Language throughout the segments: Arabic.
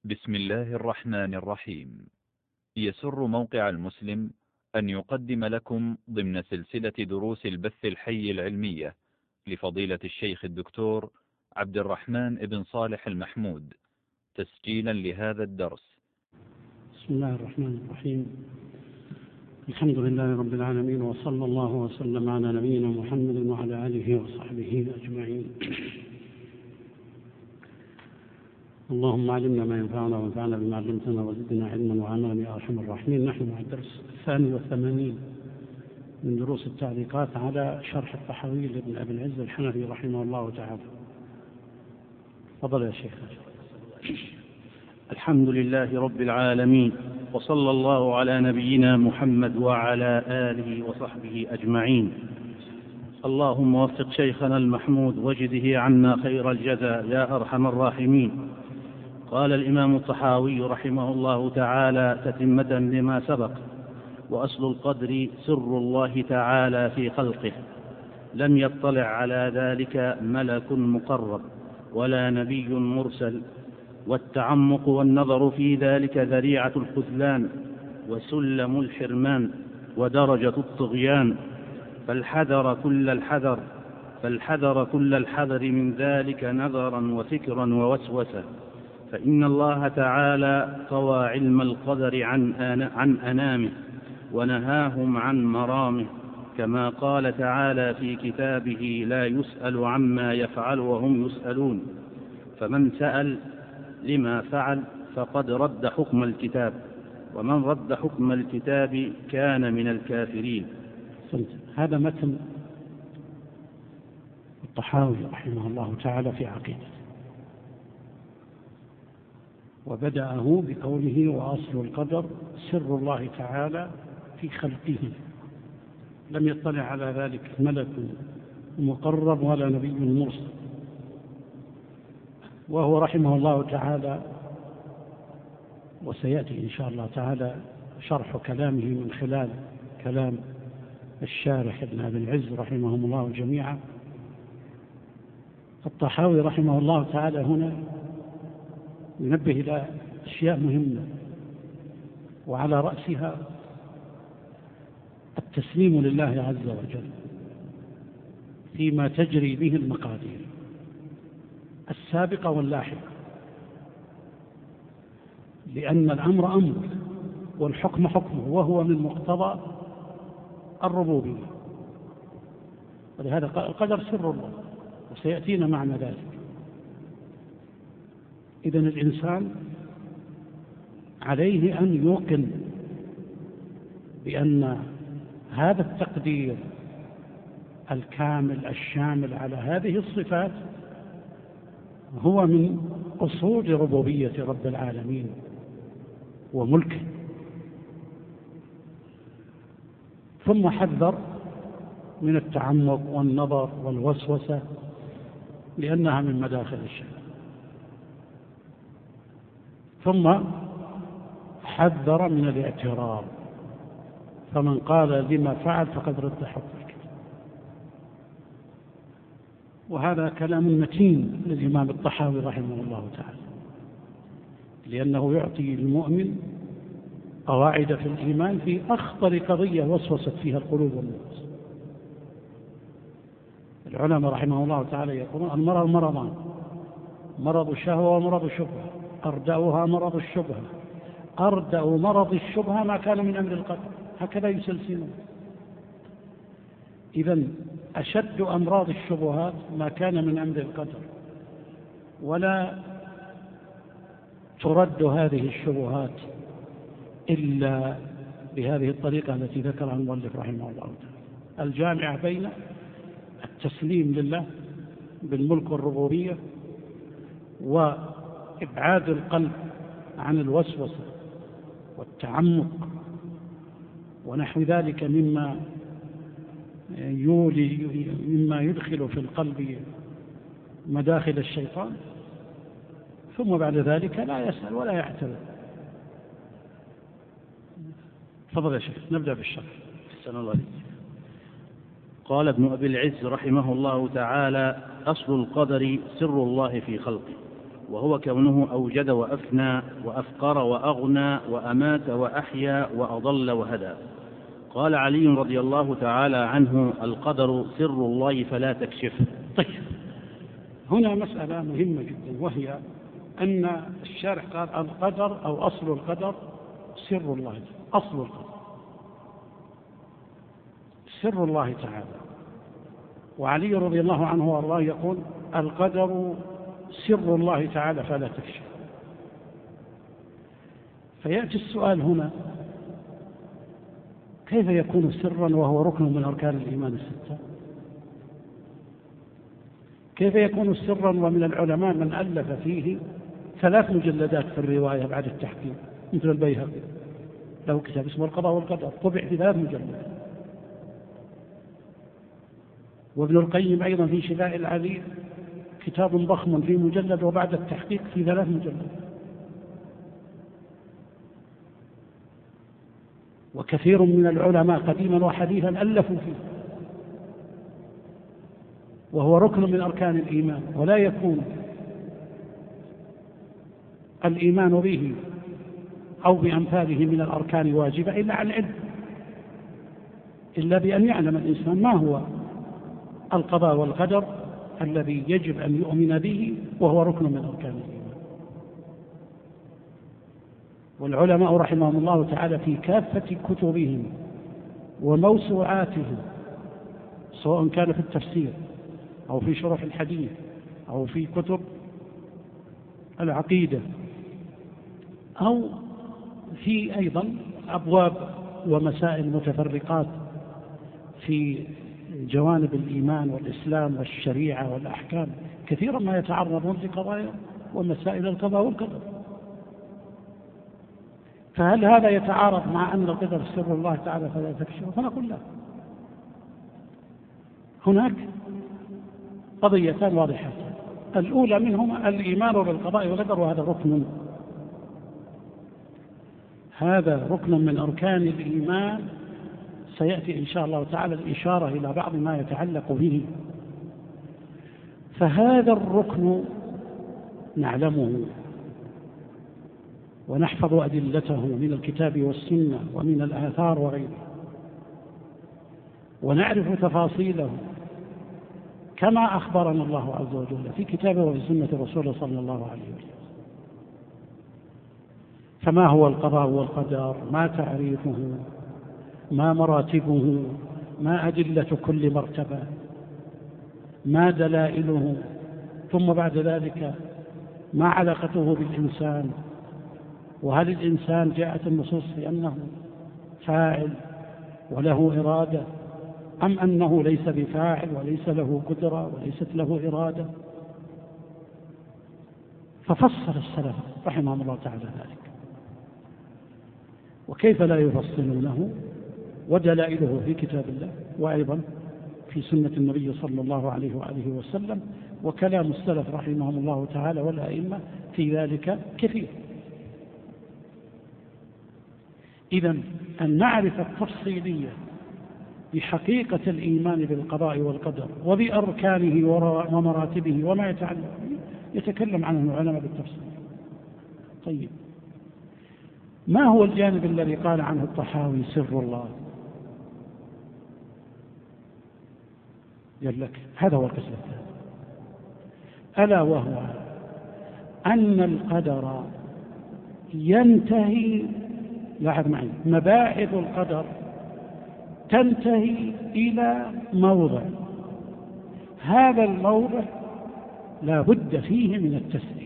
بسم الله الرحمن الرحيم. يسر موقع المسلم أن يقدم لكم ضمن سلسلة دروس البث الحي العلمية لفضيلة الشيخ الدكتور عبد الرحمن بن صالح المحمود، تسجيلا لهذا الدرس. بسم الله الرحمن الرحيم. الحمد لله رب العالمين، وصلى الله وسلم على نبينا محمد وعلى آله وصحبه أجمعين. اللهم علمنا ما ينفعنا وانفعنا بما علمتنا وزدنا علما وعملا يا أرحم الراحمين. نحن مع الدرس 82 من دروس التعليقات على شرح الطحاوي لابن أبي العز الحنفي رحمه الله تعالى. تفضل يا شيخ. الحمد لله رب العالمين، وصلى الله على نبينا محمد وعلى آله وصحبه أجمعين. اللهم وفق شيخنا المحمود وجده عنا خير الجزاء يا أرحم الراحمين. قال الإمام الطحاوي رحمه الله تعالى تتمة لما سبق: وأصل القدر سر الله تعالى في خلقه، لم يطلع على ذلك ملك مقرب ولا نبي مرسل، والتعمق والنظر في ذلك ذريعة الخذلان وسلم الحرمان ودرجة الطغيان، فالحذر كل الحذر من ذلك نظرا وفكرا ووسوسة، فإن الله تعالى طوى علم القدر عن أنامه ونهاهم عن مرامه، كما قال تعالى في كتابه: لا يسأل عما يفعل وهم يسألون، فمن سأل لما فعل فقد رد حكم الكتاب، ومن رد حكم الكتاب كان من الكافرين. هذا متن الطحاوي رحمه الله تعالى في عقيدته، وبدأه بقوله: وأصل القدر سر الله تعالى في خلقه، لم يطلع على ذلك ملك مقرب ولا نبي مرسل. وهو رحمه الله تعالى، وسيأتي إن شاء الله تعالى شرح كلامه من خلال كلام الشارح ابن أبي العز رحمهم الله جميعا. الطحاوي رحمه الله تعالى هنا ينبه إلى أشياء مهمة، وعلى رأسها التسليم لله عز وجل فيما تجري به المقادير السابقة واللاحقة، لأن الأمر أمر والحكم حكمه، وهو من مقتضى الربوبية، ولهذا القدر سر الله، وسيأتينا معنى ذلك. إذن الإنسان عليه أن يوقن بأن هذا التقدير الكامل الشامل على هذه الصفات هو من أصول ربوبية رب العالمين وملكه. ثم حذر من التعمق والنظر والوسوسة، لأنها من مداخل الشيطان. ثم حذر من الاعتراض، فمن قال لما فعل فقد رد حكم الكتاب. وهذا كلام متين للإمام الطحاوي رحمه الله تعالى، لأنه يعطي المؤمن قواعد في الإيمان في أخطر قضية وسوست فيها القلوب والنفوس. العلماء رحمه الله تعالى يقولون: المرض مرضان، مرض الشهوة ومرض الشبهة، أردأها مرض الشبهة، أردأ مرض الشبهة ما كان من أمر القدر، هكذا يسلسلون. إذن أشد أمراض الشبهات ما كان من أمر القدر، ولا ترد هذه الشبهات إلا بهذه الطريقة التي ذكرها المؤلف رحمه الله تعالى، الجامعة بين التسليم لله بالملك والربوبية، وإبعاد القلب عن الوسوسة والتعمق ونحو ذلك مما يدخل في القلب مداخل الشيطان، ثم بعد ذلك لا يسأل ولا يعترض. تفضل يا شيخ، نبدأ بالشرح. أحسن الله عليك. قال ابن أبي العز رحمه الله تعالى: أصل القدر سر الله في خلقه، وهو كونه أوجد وأفنى وأفقر وأغنى وأمات وأحيا وأضل وهدى. قال علي رضي الله تعالى عنه: القدر سر الله فلا تكشفه. طيب، هنا مسألة مهمة جدا، وهي أن الشارح قال القدر أو أصل القدر سر الله، أصل القدر سر الله تعالى. وعلي رضي الله عنه وارضاه يقول: القدر سر الله تعالى فلا تكشف. فيأتي السؤال هنا: كيف يكون سرا وهو ركن من أركان الإيمان الستة؟ كيف يكون سرا ومن العلماء من ألف فيه 3 مجلدات في الرواية بعد التحقيق، مثل البيهقي له كتاب اسمه القضاء والقدر طبع في 3 مجلدات، وابن القيم أيضا في شفاء العليل كتاب ضخم في مجلد، وبعد التحقيق في 3 مجلدات. وكثير من العلماء قديما وحديثا ألفوا فيه، وهو ركن من أركان الإيمان، ولا يكون الإيمان به أو بأمثاله من الأركان واجبة إلا عن علم، إلا بأن يعلم الإنسان ما هو القضاء والقدر الذي يجب أن يؤمن به، وهو ركن من أركان الإيمان. والعلماء رحمهم الله تعالى في كافة كتبهم وموسوعاتهم، سواء كان في التفسير أو في شرح الحديث أو في كتب العقيدة أو في أيضا أبواب ومسائل متفرقات في جوانب الإيمان والإسلام والشريعة والأحكام، كثيرا ما يتعرضون لقضايا ومسائل القضاء والقدر. فهل هذا يتعارض مع أن القدر سر الله تعالى فلا تكشفه؟ فنقول لا. هناك قضيتان واضحتان، الأولى منهما الإيمان بالقضاء والقدر، هذا ركن من أركان الإيمان. سيأتي إن شاء الله تعالى الإشارة إلى بعض ما يتعلق به. فهذا الركن نعلمه ونحفظ أدلته من الكتاب والسنة ومن الآثار وغيره، ونعرف تفاصيله كما أخبرنا الله عز وجل في كتابه وفي سنة رسوله صلى الله عليه وسلم. فما هو القضاء والقدر؟ ما تعريفه؟ ما مراتبه؟ ما أدلة كل مرتبة؟ ما دلائله؟ ثم بعد ذلك ما علاقته بالإنسان؟ وهل الإنسان جاءت النصوص في أنه فاعل وله إرادة، أم أنه ليس بفاعل وليس له قدرة وليست له إرادة؟ ففصل السلف رحمهم الله تعالى ذلك، وكيف لا يفصلونه؟ ودلائله في كتاب الله، وأيضا في سنة النبي صلى الله عليه وآله وسلم، وكلام السلف رحمهم الله تعالى والأئمة في ذلك كثير. إذن أن نعرف التفصيلية بحقيقة الإيمان بالقضاء والقدر وبأركانه ومراتبه وما يتعلق به يتكلم عنه العلماء بالتفصيل. طيب، ما هو الجانب الذي قال عنه الطحاوي سر الله؟ قال لك هذا هو القسم الثاني، ألا وهو أن القدر ينتهي، لاحظ معي، مباحث القدر تنتهي إلى موضع، هذا الموضع لا بد فيه من التسليم،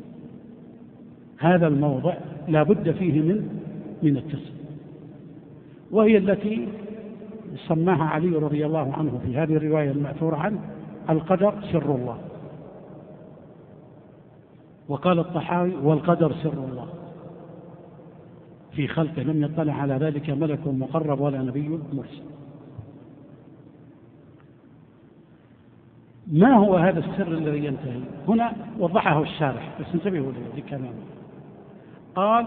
هذا الموضع لا بد فيه من التسليم، وهي التي سماها علي رضي الله عنه في هذه الرواية المأثورة عنه القدر سر الله، وقال الطحاوي والقدر سر الله في خلقه لم يطلع على ذلك ملك مقرب ولا نبي مرسل. ما هو هذا السر الذي ينتهي؟ هنا وضحه الشارح، بس انتبهوا لكلامه. قال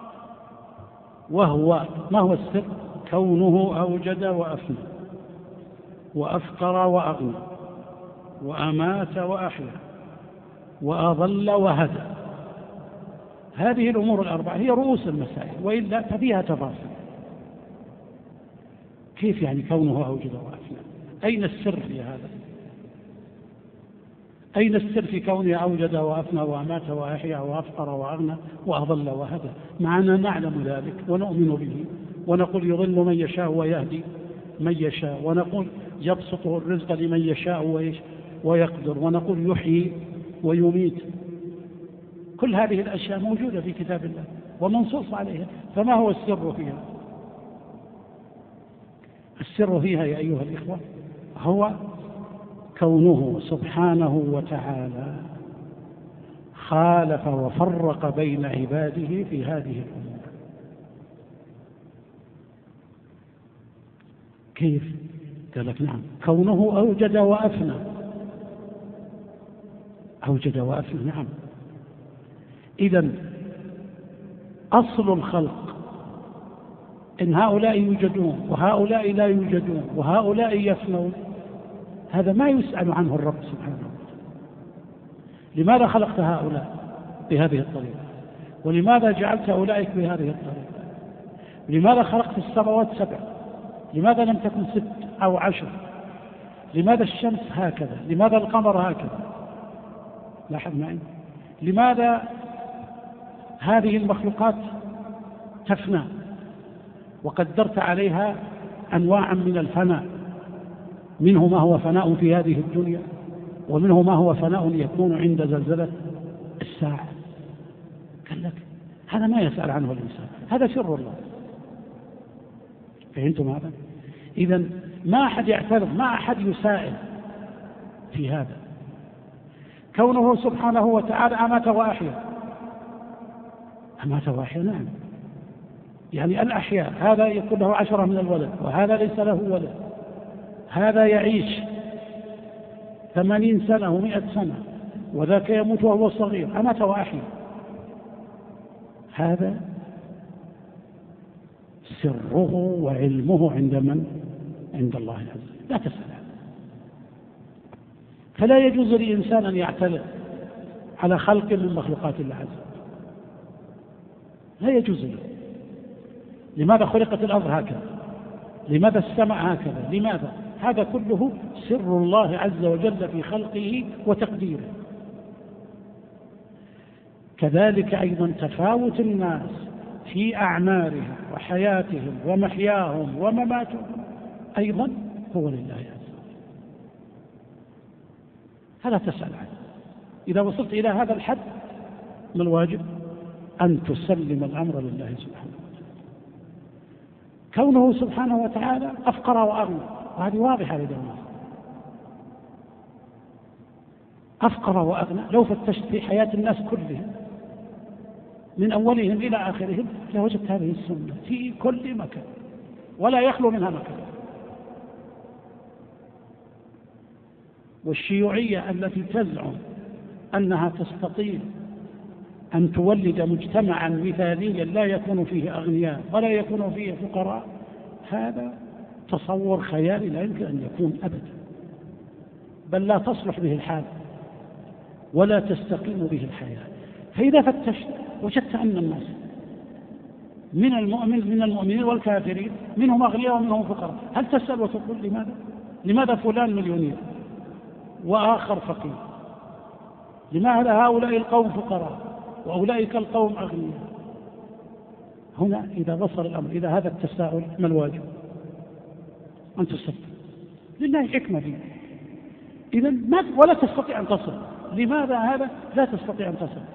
ما هو السر؟ كونه أوجد وأفنى وأفقر وأغنى وأمات وأحيا وأضل وهدى. هذه الأمور الأربعة هي رؤوس المسائل، وإلا ففيها تفاصيل. كيف يعني كونه أوجد وأفنى؟ أين السر في هذا؟ أين السر في كونه أوجد وأفنى وأمات وأحيا وأفقر وأغنى وأضل وهدى؟ معنا نعلم ذلك ونؤمن به، ونقول يضل من يشاء ويهدي من يشاء، ونقول يبسط الرزق لمن يشاء ويقدر، ونقول يحيي ويميت. كل هذه الأشياء موجودة في كتاب الله ومنصوص عليها. فما هو السر فيها؟ السر فيها يا أيها الإخوة هو كونه سبحانه وتعالى خالف وفرق بين عباده في هذه الأمور. كيف؟ قال لك نعم، كونه أوجد وأفنى. أوجد وأفنى، نعم. إذن أصل الخلق إن هؤلاء يوجدون وهؤلاء لا يوجدون وهؤلاء يفنون، هذا ما يسأل عنه الرب سبحانه وتعالى. لماذا خلقت هؤلاء بهذه الطريقة؟ ولماذا جعلت أولئك بهذه الطريقة؟ لماذا خلقت السماوات 7؟ لماذا لم تكن 6 أو 10؟ لماذا الشمس هكذا؟ لماذا القمر هكذا؟ لاحظ معي، لماذا هذه المخلوقات تفنى وقدرت عليها أنواعا من الفناء؟ منه ما هو فناء في هذه الدنيا، ومنه ما هو فناء يكون عند زلزلة الساعة. قال لك هذا ما يسأل عنه الإنسان، هذا سر الله. فهمتم هذا؟ إذن ما أحد يعترض، ما أحد يسائل في هذا. كونه سبحانه وتعالى أمات وأحيا. أمات وأحيا، نعم. يعني الأحياء، هذا يكون له 10 من الولد وهذا ليس له ولد، هذا يعيش 80 سنة و100 سنة وذاك يموت وهو صغير. أمات وأحيا، هذا سره وعلمه عند من؟ عند الله عز وجل، لا تسأل. فلا يجوز لإنسان أن يعترض على خلق من مخلوقات الله عز وجل، لا يجوز له. لماذا خلقت الأرض هكذا؟ لماذا السماء هكذا؟ لماذا؟ هذا كله سر الله عز وجل في خلقه وتقديره. كذلك أيضا تفاوت الناس في أعمارهم وحياتهم ومحياهم ومماتهم أيضا هو لله عز وجل، هذا تسأل عنه. إذا وصلت إلى هذا الحد ما الواجب؟ أن تسلم الأمر لله سبحانه وتعالى. كونه سبحانه وتعالى أفقر وأغنى، وهذه واضحة لدى الناس. أفقر وأغنى، لو فتشت في حياة الناس كلهم من أولهم إلى آخرهم لوجدت هذه السنة في كل مكان ولا يخلو منها مكان. والشيوعية التي تزعم أنها تستطيع أن تولد مجتمعا مثاليا لا يكون فيه أغنياء ولا يكون فيه فقراء، هذا تصور خيالي لا يمكن أن يكون أبدا، بل لا تصلح به الحال ولا تستقيم به الحياة. فإذا فتشت وجدت أن الناس من المؤمنين والكافرين منهم أغنياء ومنهم فقراء، هل تسأل وتقول لماذا؟ لماذا فلان مليونير وآخر فقير؟ لماذا هؤلاء القوم فقراء وأولئك القوم أغنياء؟ هنا إذا وصل الأمر إلى هذا التساؤل ما الواجب؟ أن تسأل لله حكمة فيه. إذن ولا تستطيع أن تصل. لماذا هذا؟ لا تستطيع أن تصل.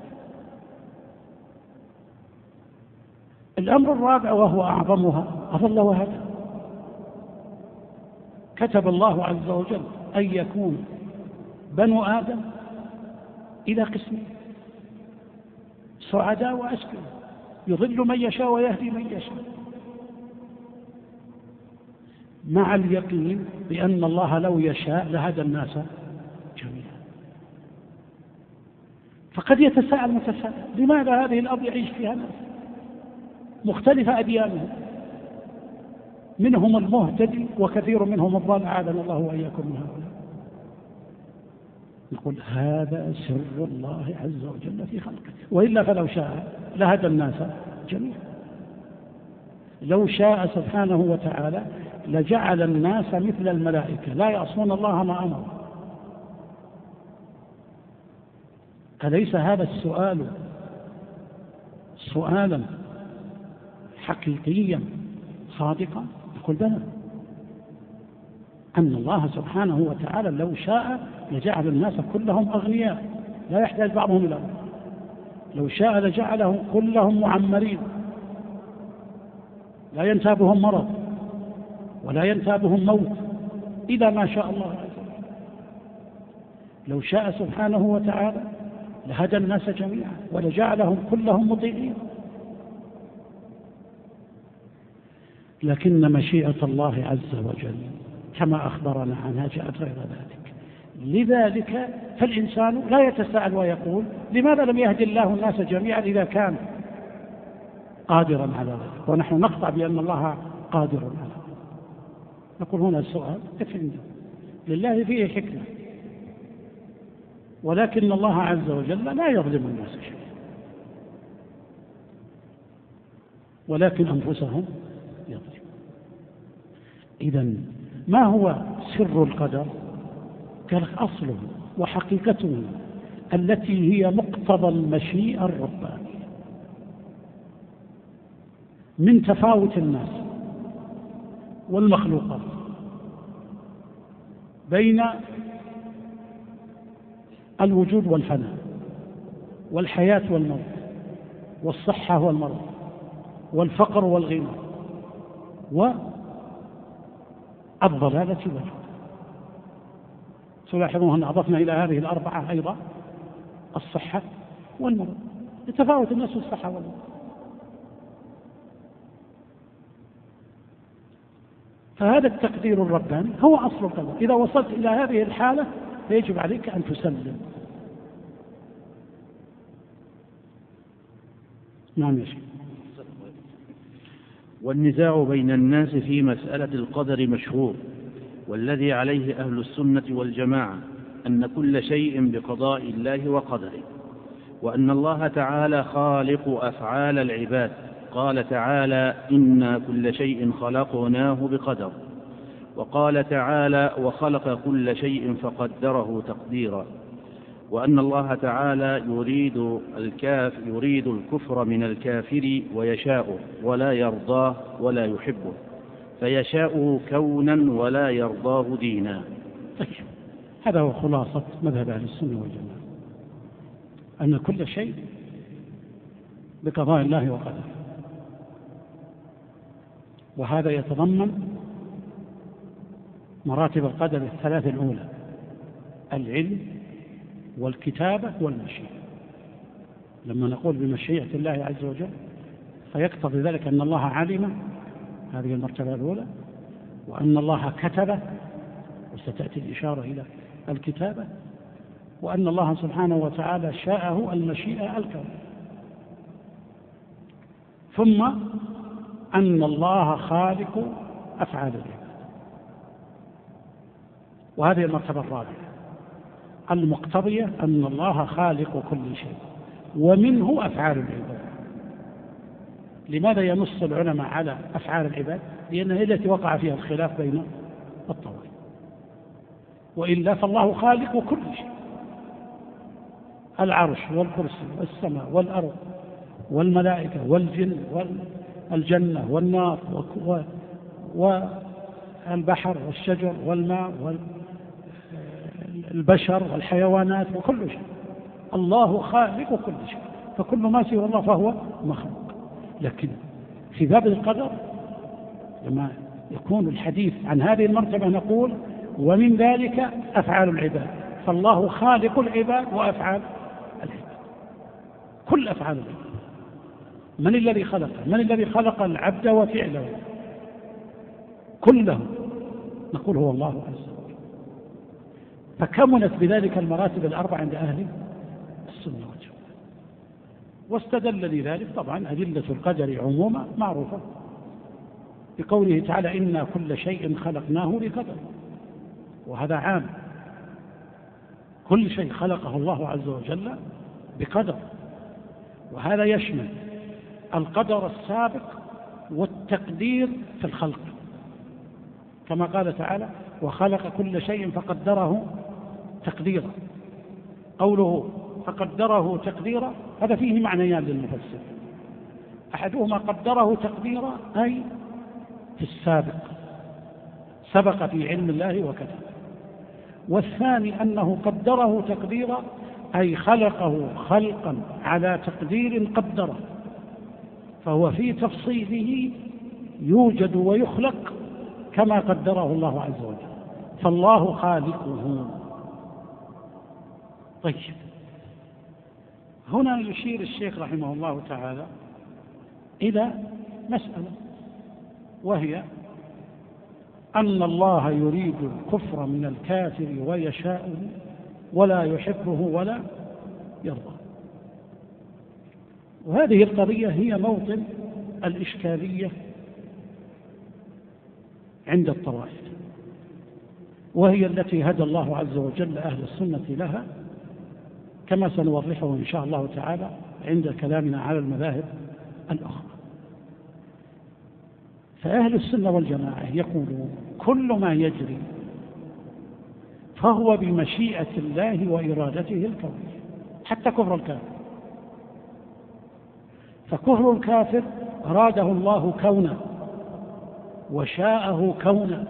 الأمر الرابع وهو أعظمها أضل وهدى. كتب الله عز وجل أن يكون بنو آدم إلى قسمين: سعداء وأشقياء، يضل من يشاء ويهدي من يشاء، مع اليقين بأن الله لو يشاء لهدى الناس جميعا. فقد يتساءل متساءل: لماذا هذه الأرض يعيش فيها ناس مختلفة أديانهم، منهم المهتدي وكثير منهم الضال، أعاذنا الله وإياكم من هؤلاء. نقول هذا سر الله عز وجل في خلقه، وإلا فلو شاء لهدى الناس جميعا. لو شاء سبحانه وتعالى لجعل الناس مثل الملائكة لا يعصون الله ما أمر. أليس هذا السؤال سؤالا حقيقيا صادقا؟ نقول بلى، أن الله سبحانه وتعالى لو شاء لجعل الناس كلهم أغنياء لا يحتاج بعضهم إلى بعض، لو شاء لجعلهم كلهم معمرين لا ينتابهم مرض ولا ينتابهم موت إذا ما شاء الله عز وجل. لو شاء سبحانه وتعالى لهدى الناس جميعا ولجعلهم كلهم مطيعين، لكن مشيئة الله عز وجل كما أخبرنا عنها جاءت غير ذلك. لذلك فالإنسان لا يتساءل ويقول لماذا لم يهدي الله الناس جميعا إذا كان قادرا على ذلك، ونحن نقطع بأن الله قادر على ذلك. نقول هنا السؤال عنده لله فيه حكمة، ولكن الله عز وجل لا يظلم الناس شيئا، ولكن أنفسهم يظلمون. إذن ما هو سر القدر؟ قال أصله وحقيقته التي هي مقتضى المشيئة الربانية من تفاوت الناس والمخلوقات بين الوجود والفناء والحياة والموت والصحة والمرض والفقر والغنى والضلالة والهدى. تلاحظون أن أضفنا إلى هذه الأربعة أيضا الصحة والمرض، يتفاوت الناس في الصحة والمرض. فهذا التقدير الرباني هو أصل القدر. إذا وصلت إلى هذه الحالة فيجب عليك أن تسلم. نعم يا شيخ. والنزاع بين الناس في مسألة القدر مشهور، والذي عليه أهل السنة والجماعة أن كل شيء بقضاء الله وقدره، وأن الله تعالى خالق أفعال العباد. قال تعالى إنا كل شيء خلقناه بقدر، وقال تعالى وخلق كل شيء فقدره تقديرا. وأن الله تعالى يريد الكفر من الكافر ويشاءه ولا يرضاه ولا يحبه، فيشاءه كونا ولا يرضاه دينا. طيب، هذا هو خلاصة مذهب أهل السنة والجماعة، أن كل شيء بقضاء الله وقدره، وهذا يتضمن مراتب القدر الثلاث الأولى: العلم والكتابة والمشيئة. لما نقول بمشيئة الله عز وجل فيقتضي ذلك أن الله علم، هذه المرتبة الأولى، وأن الله كتب، وستأتي الإشارة إلى الكتابة، وأن الله سبحانه وتعالى شاءه المشيئة الكون، ثم أن الله خالق أفعال العباد. وهذه المرتبة الرابعة المقتضية أن الله خالق كل شيء ومنه أفعال العباد. لماذا ينص العلماء على أفعال العباد؟ لأنها هي التي وقع فيها الخلاف بين الطوائف، وإلا فالله خالق كل شيء: العرش والكرسي والسماء والأرض والملائكة والجن والجنة والنار والبحر والشجر والماء والبشر والحيوانات وكل شيء. الله خالق كل شيء، فكل ما سوى الله فهو مخلوق. لكن في باب القدر لما يكون الحديث عن هذه المرتبة نقول ومن ذلك أفعال العباد، فالله خالق العباد وأفعال العباد، كل أفعال العباد. من الذي خلقه؟ من الذي خلق العبد وفعله كله؟ نقول هو الله عز وجل. فكملت بذلك المراتب الأربع عند أهل السنة والجماعة. واستدل لذلك طبعا أدلة القدر عموما معروفة بقوله تعالى إنا كل شيء خلقناه بقدر، وهذا عام، كل شيء خلقه الله عز وجل بقدر، وهذا يشمل القدر السابق والتقدير في الخلق، كما قال تعالى وخلق كل شيء فقدره تقديرا. قوله فقدره تقديرا هذا فيه معنيان للمفسر، أحدهما قدره تقديرا أي في السابق، سبق في علم الله وكذا، والثاني أنه قدره تقديرا أي خلقه خلقا على تقدير قدره، فهو في تفصيله يوجد ويخلق كما قدره الله عز وجل، فالله خالقه. طيب، هنا يشير الشيخ رحمه الله تعالى إلى مسألة، وهي أن الله يريد الكفر من الكافر ويشاءه ولا يحبه ولا يرضى. وهذه القضية هي موطن الإشكالية عند الطوائف، وهي التي هدى الله عز وجل أهل السنة لها، كما سنوضحه إن شاء الله تعالى عند كلامنا على المذاهب الأخرى. فأهل السنة والجماعة يقولون كل ما يجري فهو بمشيئة الله وإرادته الكونية، حتى كفر الكافر. فكفر الكافر أراده الله كونا وشاءه كونا،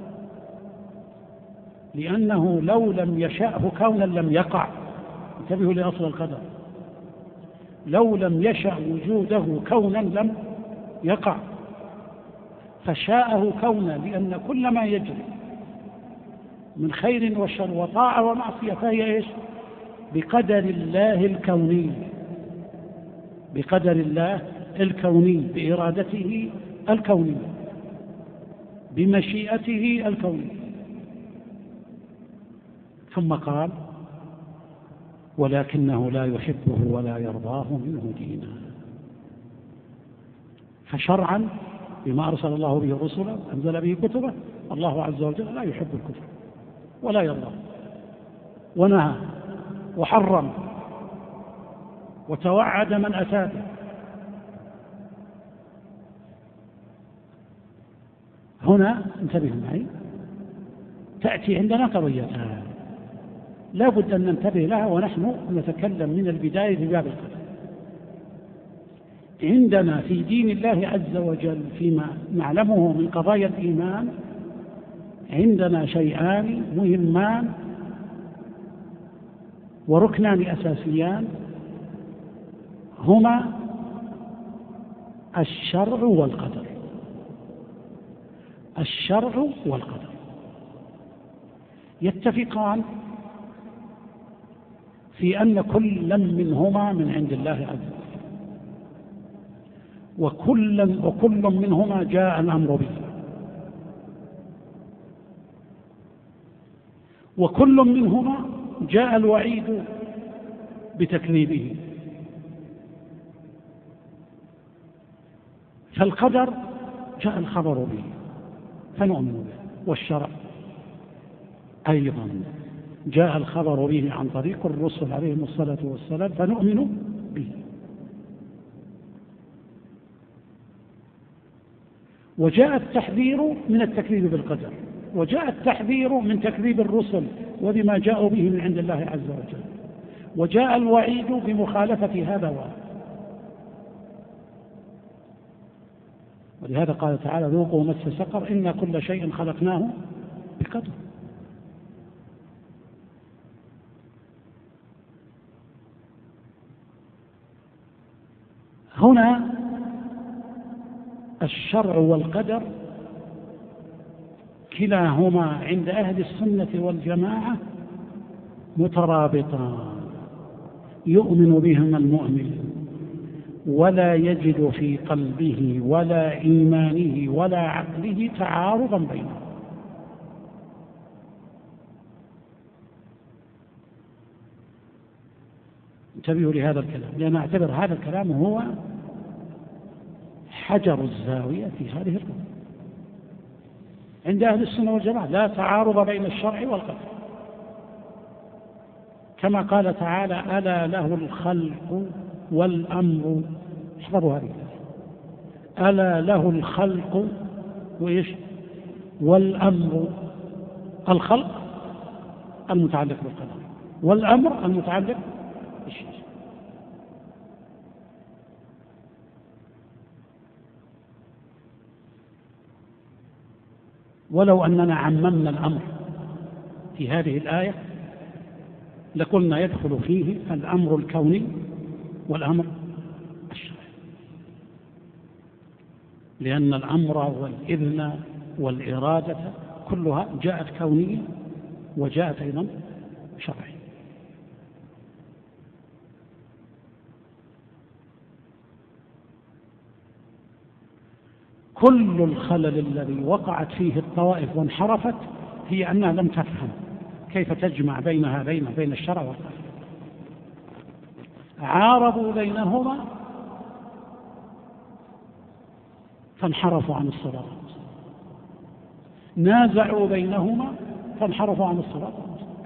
لأنه لو لم يشأه كونا لم يقع. انتبهوا لأصل القدر، لو لم يشأ وجوده كونا لم يقع، فشاءه كونا، لأن كل ما يجري من خير وشر وطاعة ومعصية فهي إيش؟ بقدر الله الكوني، بقدر الله الكوني، بإرادته الكونية، بمشيئته الكونية. ثم قال ولكنه لا يحبه ولا يرضاه منه دينا. فشرعا بما أرسل الله به رسلا أنزل به كتبه، الله عز وجل لا يحب الكفر ولا يرضاه، ونهى وحرم وتوعد من أتى به. هنا انتبهوا معي، تأتي عندنا قضيتان لا بد أن ننتبه لها ونحن نتكلم من البداية في باب القدر. عندنا في دين الله عز وجل فيما نعلمه من قضايا الإيمان عندنا شيئان مهمان وركنان أساسيان، هما الشرع والقدر. الشرع والقدر يتفقان في أن كل منهما من عند الله عز وجل، وكل منهما جاء الأمر به، وكل منهما جاء الوعيد بتكذيبه. فالقدر جاء الخبر به فنؤمن به، والشرع أيضا جاء الخبر به عن طريق الرسل عليهم الصلاة والسلام فنؤمن به. وجاء التحذير من التكذيب بالقدر، وجاء التحذير من تكذيب الرسل وبما جاءوا به من عند الله عز وجل، وجاء الوعيد بمخالفة هذا وهذا. ولهذا قال تعالى ذوقوا مس سقر إن كل شيء خلقناه بقدر. هنا الشرع والقدر كلاهما عند أهل السنة والجماعة مترابطان، يؤمن بهما المؤمن ولا يجد في قلبه ولا إيمانه ولا عقله تعارضا بينهم. انتبهوا لهذا الكلام، لأن أعتبر هذا الكلام هو حجر الزاوية في هذه القضية. عند أهل السنة والجماعة لا تعارض بين الشرع والقدر، كما قال تعالى: ألا له الخلق والأمر. احفظوا هذه: ألا له الخلق وإيش؟ والأمر. الخلق المتعلق بالقدر، والأمر المتعلق بالشيء. ولو أننا عممنا الأمر في هذه الآية لقلنا يدخل فيه الأمر الكوني والأمر الشرعي، لأن الأمر والإذن والإرادة كلها جاءت كونية وجاءت أيضا شرعية. كل الخلل الذي وقعت فيه الطوائف وانحرفت هي أنها لم تفهم كيف تجمع بين هذين، بين الشرع والقدر. عارضوا بينهما فانحرفوا عن الصراط، نازعوا بينهما فانحرفوا عن الصراط.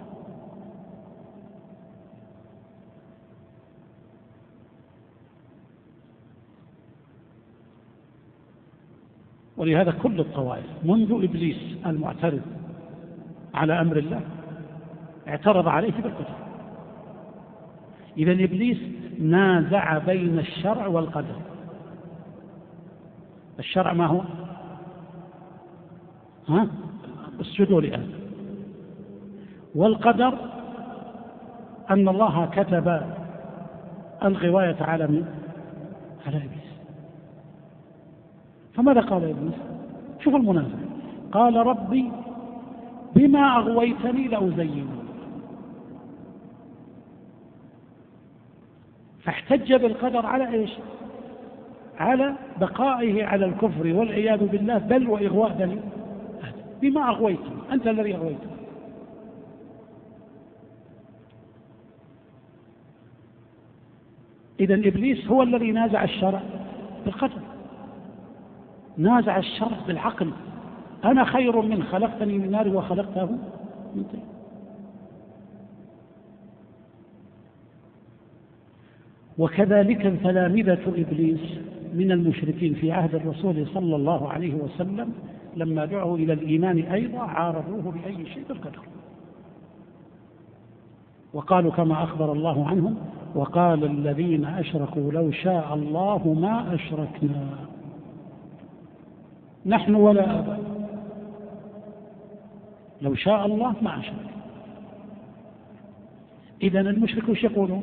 ولهذا كل الطوائف منذ إبليس المعترض على أمر الله اعترض عليه بالقدر. إذا إبليس نازع بين الشرع والقدر. الشرع ما هو؟ اسجدوا لآدم. والقدر أن الله كتب الغواية على من؟ على إبليس. فماذا قال إبليس؟ شوف المنازع. قال: ربي بما أغويتني لأزينه. فاحتج بالقدر على إيش؟ على بقائه على الكفر والعياذ بالله، بل وإغواء بني آدم. بما أغويتني، أنت الذي أغويتني. إذن إبليس هو الذي نازع الشرع بالقدر، نازع الشرع بالعقل. أنا خير من خلقتني من نار وخلقته من طين. وكذلك تلامذة إبليس من المشركين في عهد الرسول صلى الله عليه وسلم لما دعوا إلى الإيمان أيضا عارضوه بأي شيء بالقدر، وقالوا كما أخبر الله عنهم: وقال الذين أشركوا لو شاء الله ما أشركنا نحن ولا آباؤنا. لو شاء الله ما أشرك. إذن المشرك وش يقولون؟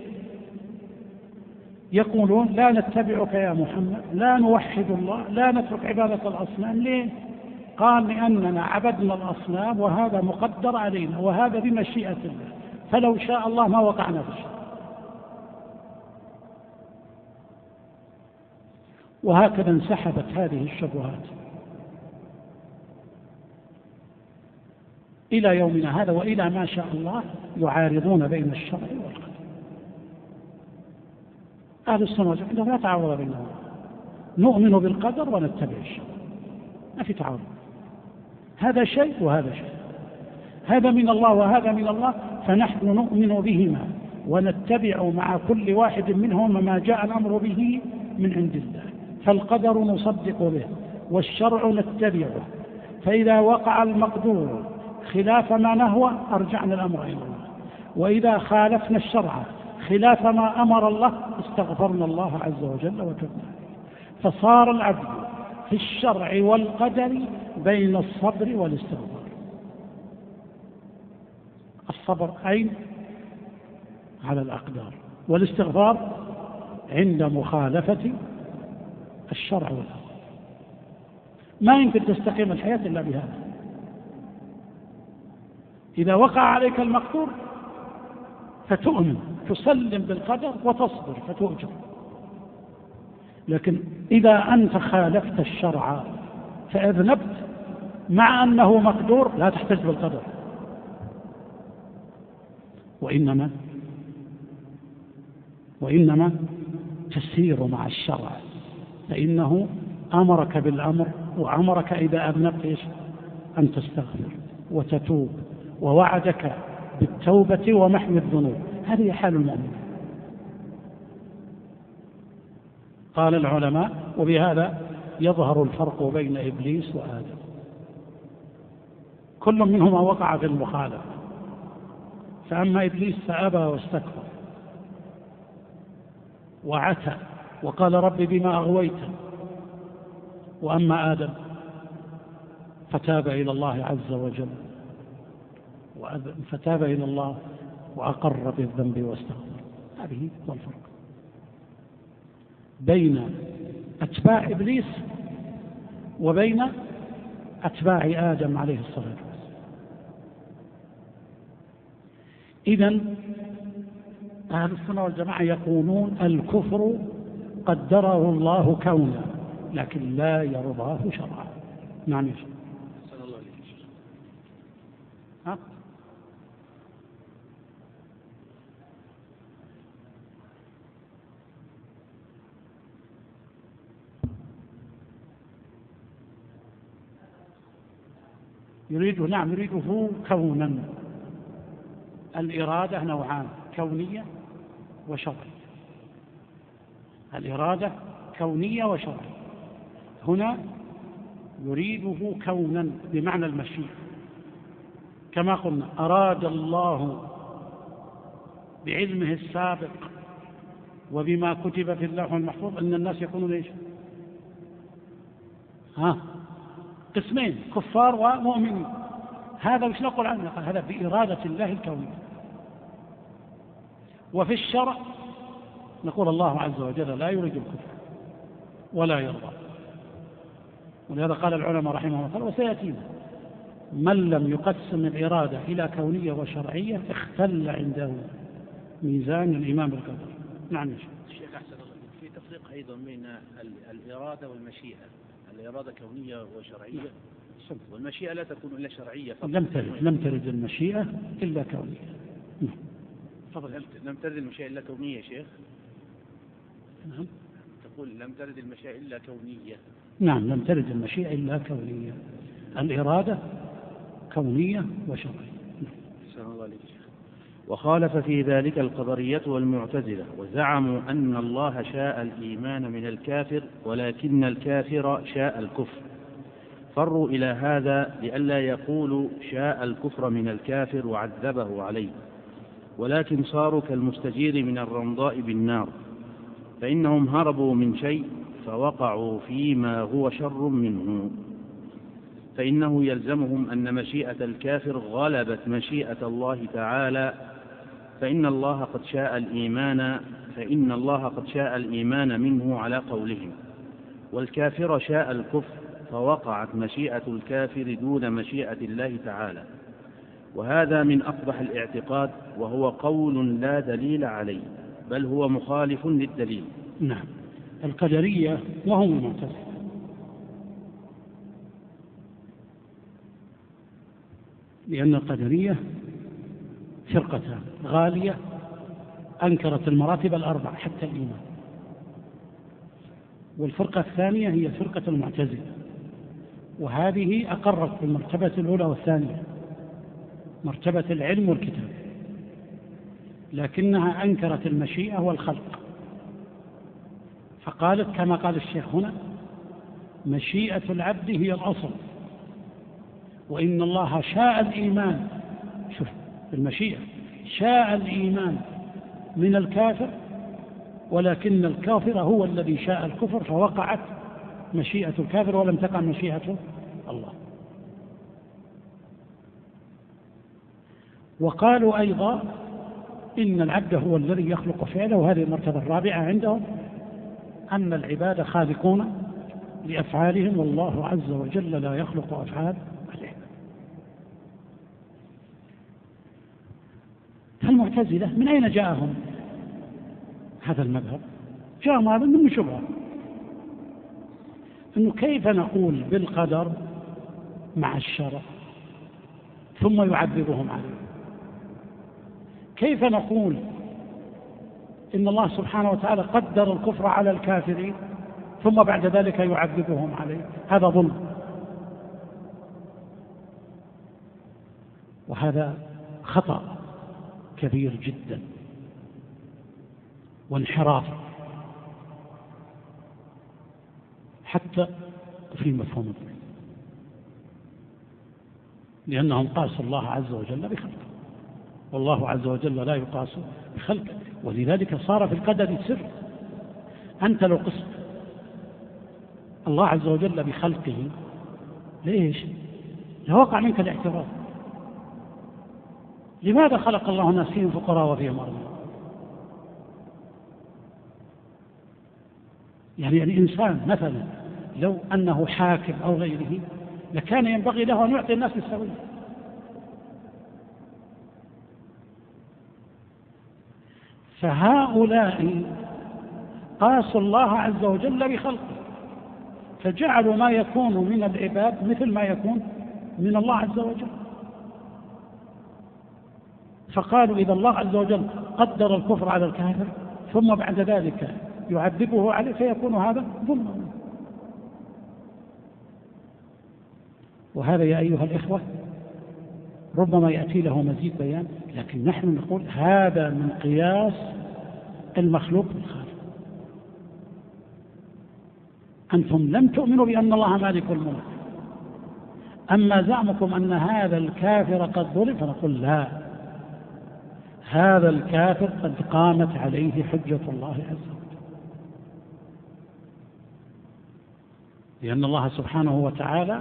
يقولون: لا نتبعك يا محمد، لا نوحد الله، لا نترك عبادة الأصنام. ليه؟ قال: لأننا عبدنا الأصنام وهذا مقدر علينا وهذا بمشيئة الله، فلو شاء الله ما وقعنا في الشر. وهكذا انسحبت هذه الشبهات إلى يومنا هذا، وإلى ما شاء الله يعارضون بين الشرع والقدر. أهل السنة والجماعة عندهم لا تعارض بينهم، نؤمن بالقدر ونتبع الشرع، ما في تعارض. هذا شيء وهذا شيء، هذا من الله وهذا من الله، فنحن نؤمن بهما ونتبع مع كل واحد منهما ما جاء الأمر به من عند الله. فالقدر نصدق به والشرع نتبعه، فإذا وقع المقدور خلاف ما نهوى أرجعنا الأمر إلى الله، وإذا خالفنا الشرع خلاف ما أمر الله استغفرنا الله عز وجل وتبنا عليه. فصار العبد في الشرع والقدر بين الصبر والاستغفار. الصبر أين؟ على الأقدار، والاستغفار عند مخالفة الشرع والأمر. ما يمكن تستقيم الحياة إلا بهذا. إذا وقع عليك المقدور فتؤمن، تسلم بالقدر وتصبر فتؤجر. لكن إذا أنت خالفت الشرع فأذنبت مع أنه مقدور لا تحتج بالقدر، وإنما تسير مع الشرع، فإنه أمرك بالأمر وأمرك إذا أذنبت أن تستغفر وتتوب، ووعدك بالتوبة ومحو الذنوب، هذه حال المؤمن. قال العلماء وبهذا يظهر الفرق بين إبليس وآدم، كل منهما وقع في المخالفة، فأما إبليس فأبى واستكبر وعتى وقال رب بما أغويته، وأما آدم فتاب إلى الله عز وجل، فتاب إلى الله وأقر بالذنب واستغفر. هذه هو الفرق بين أتباع إبليس وبين أتباع آدم عليه الصلاة والسلام. إذن أهل السنة والجماعة يقولون الكفر قدره الله كونا لكن لا يرضاه شرعا. نعم يا شيخ. صلى الله عليه وسلم. ها؟ يريده، نعم يريده كونا. الإرادة نوعان، كونية وشرعية. الإرادة كونية وشرعية. هنا يريده كونا بمعنى المشيئة، كما قلنا أراد الله بعلمه السابق وبما كتب في اللوح المحفوظ أن الناس يكونون إيش؟ قسمين، كفار ومؤمنين. هذا مش نقول عنه، هذا بإرادة الله الكونية. وفي الشرع نقول الله عز وجل لا يريد الكفر ولا يرضى، ولهذا قال العلماء رحمهم الله وسيأتينا من لم يقسم الإرادة إلى كونية وشرعية اختل عنده ميزان الإيمان بالقدر. نعم يا شيخ أحسن الله، في تفريق أيضا بين الإرادة والمشيئة. الإرادة كونية وشرعية والمشيئة لا تكون إلا شرعية فقط. لم ترد المشيئة إلا كونية. لم ترد المشيئة إلا كونية شيخ. نعم تقول لم ترد المشيئة إلا كونية. نعم لم ترد المشيئة إلا كونية. الإرادة كونية وشرعية. أحسن الله عليك. وخالف في ذلك القدرية والمعتزلة وزعموا أن الله شاء الإيمان من الكافر ولكن الكافر شاء الكفر، فروا إلى هذا لئلا يقولوا شاء الكفر من الكافر وعذبه عليه، ولكن صاروا كالمستجير من الرمضاء بالنار، فإنهم هربوا من شيء فوقعوا فيما هو شر منه، فإنه يلزمهم أن مشيئة الكافر غلبت مشيئة الله تعالى، فإن الله قد شاء الإيمان منه على قولهم، والكافر شاء الكفر فوقعت مشيئة الكافر دون مشيئة الله تعالى، وهذا من أقبح الاعتقاد، وهو قول لا دليل عليه بل هو مخالف للدليل. نعم القدرية وهم المعتزلة، لأن القدرية فرقتان غالية أنكرت المراتب الأربع حتى الإيمان، والفرقة الثانية هي فرقة المعتزلة، وهذه أقرت بالمرتبة الأولى والثانية مرتبة العلم والكتاب، لكنها أنكرت المشيئة والخلق، فقالت كما قال الشيخ هنا مشيئة العبد هي الأصل، وإن الله شاء الإيمان، شوف المشيئة شاء الإيمان من الكافر، ولكن الكافر هو الذي شاء الكفر، فوقعت مشيئة الكافر ولم تقع مشيئة الله. وقالوا أيضا إن العبد هو الذي يخلق فعله، وهذه المرتبة الرابعة عندهم، أن العباد خالقون لأفعالهم والله عز وجل لا يخلق أفعال العباد. فالمعتزلة من أين جاءهم هذا المذهب؟ جاءهم هذا من شبهة، أنه كيف نقول بالقدر مع الشرع ثم يعذبهم عليه؟ كيف نقول إن الله سبحانه وتعالى قدر الكفر على الكافرين ثم بعد ذلك يعذبهم عليه؟ هذا ظلم، وهذا خطأ كبير جدا وانحراف حتى في مفهوم الظلم، لأنهم قاسوا الله عز وجل بخلقه، والله عز وجل لا يقاس بخلقه. ولذلك صار في القدر سر. أنت لو قست الله عز وجل بخلقه ليش؟ لوقع منك الاعتراض. لماذا خلق الله ناس فيهم فقراء وفيهم أغنياء؟ يعني الإنسان مثلا لو أنه حاكم أو غيره لكان ينبغي له أن يعطي الناس بالسوية. فهؤلاء قاسوا الله عز وجل بخلقه، فجعلوا ما يكون من العباد مثل ما يكون من الله عز وجل. فقالوا إذا الله عز وجل قدر الكفر على الكافر ثم بعد ذلك يعذبه عليه فيكون هذا ظلما. وهذا يا أيها الإخوة ربما يأتي له مزيد بيان، لكن نحن نقول هذا من قياس المخلوق بالخالق. أنتم لم تؤمنوا بأن الله مالك الملك، أما زعمكم أن هذا الكافر قد ظلم فنقول لا، هذا الكافر قد قامت عليه حجة الله عز وجل، لأن الله سبحانه وتعالى